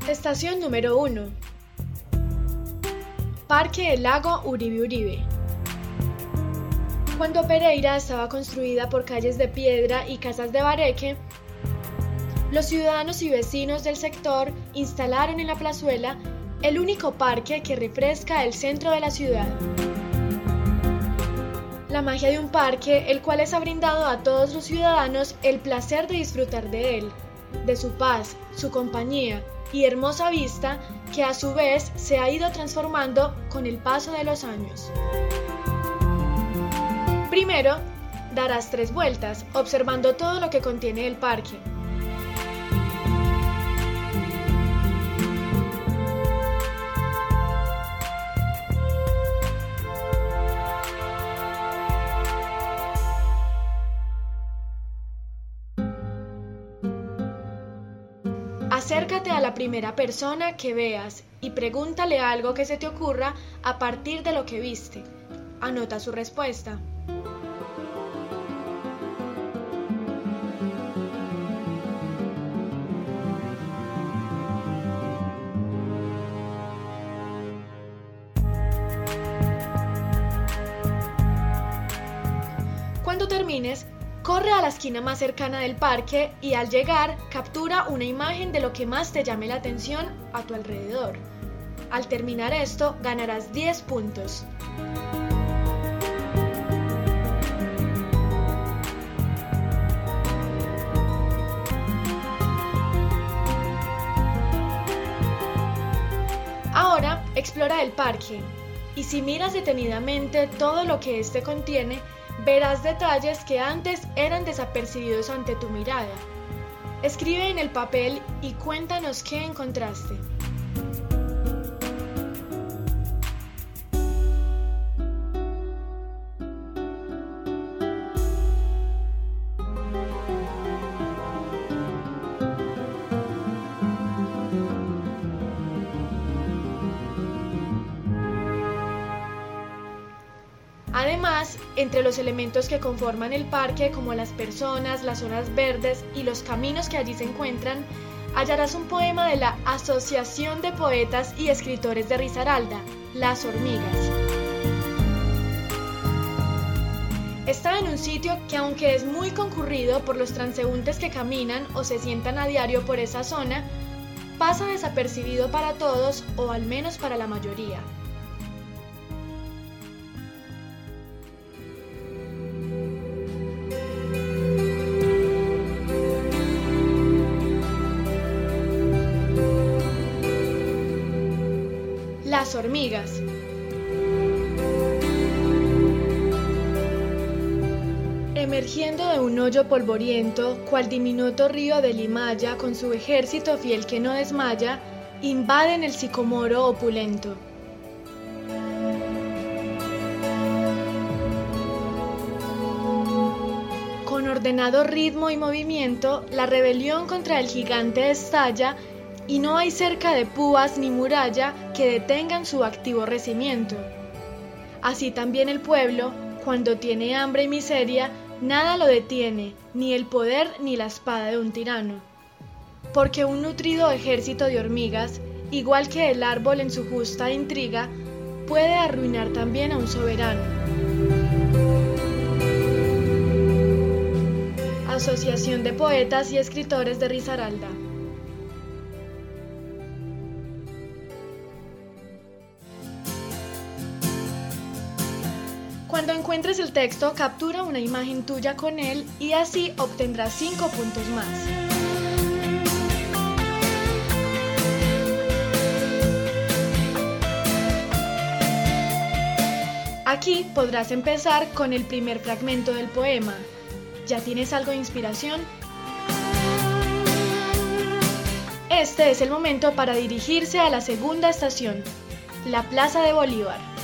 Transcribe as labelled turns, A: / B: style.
A: Estación número 1. Parque El Lago Uribe Uribe. Cuando Pereira estaba construida por calles de piedra y casas de bareque, los ciudadanos y vecinos del sector instalaron en la plazuela el único parque que refresca el centro de la ciudad. La magia de un parque, el cual les ha brindado a todos los ciudadanos el placer de disfrutar de él, de su paz, su compañía y hermosa vista, que a su vez se ha ido transformando con el paso de los años. Primero, darás 3 vueltas, observando todo lo que contiene el parque. Acércate a la primera persona que veas y pregúntale algo que se te ocurra a partir de lo que viste. Anota su respuesta. Cuando termines, corre a la esquina más cercana del parque y al llegar, captura una imagen de lo que más te llame la atención a tu alrededor. Al terminar esto, ganarás 10 puntos. Ahora, explora el parque y si miras detenidamente todo lo que este contiene, verás detalles que antes eran desapercibidos ante tu mirada. Escribe en el papel y cuéntanos qué encontraste. Además, entre los elementos que conforman el parque, como las personas, las zonas verdes y los caminos que allí se encuentran, hallarás un poema de la Asociación de Poetas y Escritores de Risaralda, Las Hormigas. Está en un sitio que, aunque es muy concurrido por los transeúntes que caminan o se sientan a diario por esa zona, pasa desapercibido para todos o al menos para la mayoría. Las hormigas. Emergiendo de un hoyo polvoriento, cual diminuto río de Limaya, con su ejército fiel que no desmaya, invaden el sicomoro opulento. Con ordenado ritmo y movimiento, la rebelión contra el gigante estalla, y no hay cerca de púas ni muralla que detengan su activo crecimiento. Así también el pueblo, cuando tiene hambre y miseria, nada lo detiene, ni el poder ni la espada de un tirano. Porque un nutrido ejército de hormigas, igual que el árbol en su justa intriga, puede arruinar también a un soberano. Asociación de Poetas y Escritores de Risaralda. Cuando encuentres el texto, captura una imagen tuya con él y así obtendrás 5 puntos más. Aquí podrás empezar con el primer fragmento del poema. ¿Ya tienes algo de inspiración? Este es el momento para dirigirse a la segunda estación, la Plaza de Bolívar.